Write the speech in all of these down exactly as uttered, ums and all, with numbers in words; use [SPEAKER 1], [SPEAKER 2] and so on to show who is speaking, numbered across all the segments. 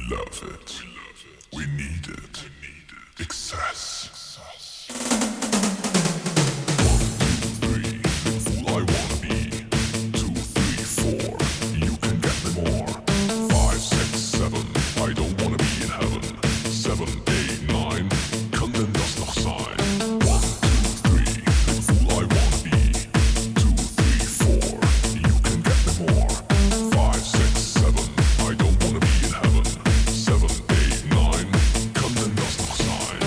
[SPEAKER 1] love it. We need it. Excess. One, two, three. Fool I wanna be. Two, three, four. You can get me more. Five, six, seven. I don't wanna be in heaven. Seven, eight, nine. Kann denn das noch sein? One, two, three. Fool I wanna be. Two, three, four. You can get me more. Five, six, seven. I don't wanna be in heaven. Seven, eight, nine. Kann denn das noch sein?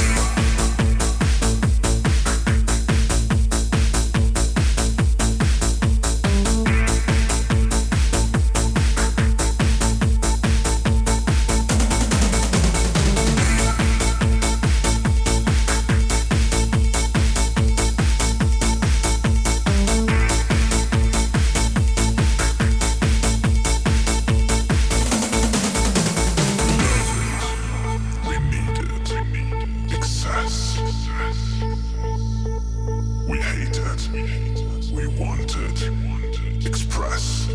[SPEAKER 1] We need it. Excess. We hate it. We want it. Express.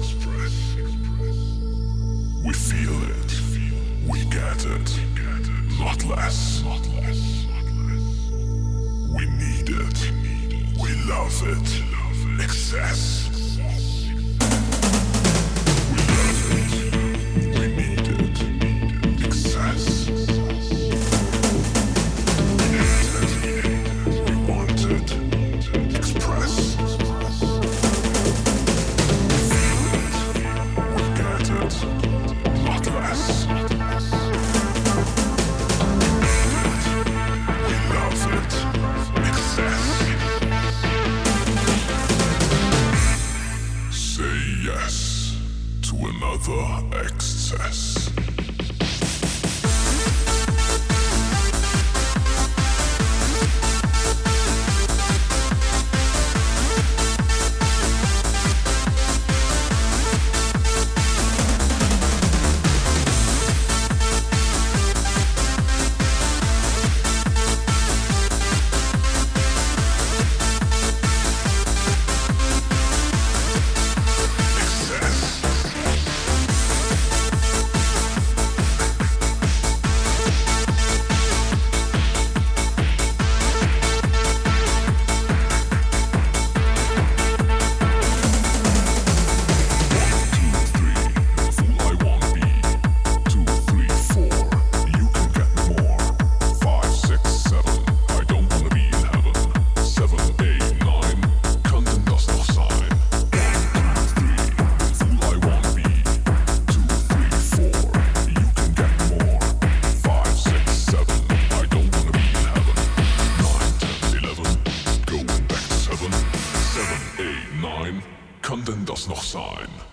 [SPEAKER 1] We feel it. We get it. Not less. We need it. We love it. Excess. We love it. We need it. Excess. We hate it. We want it. Express. We feel it. We get it. Not less. We love it. Excess. Say yes to another excess. Kann denn das noch sein?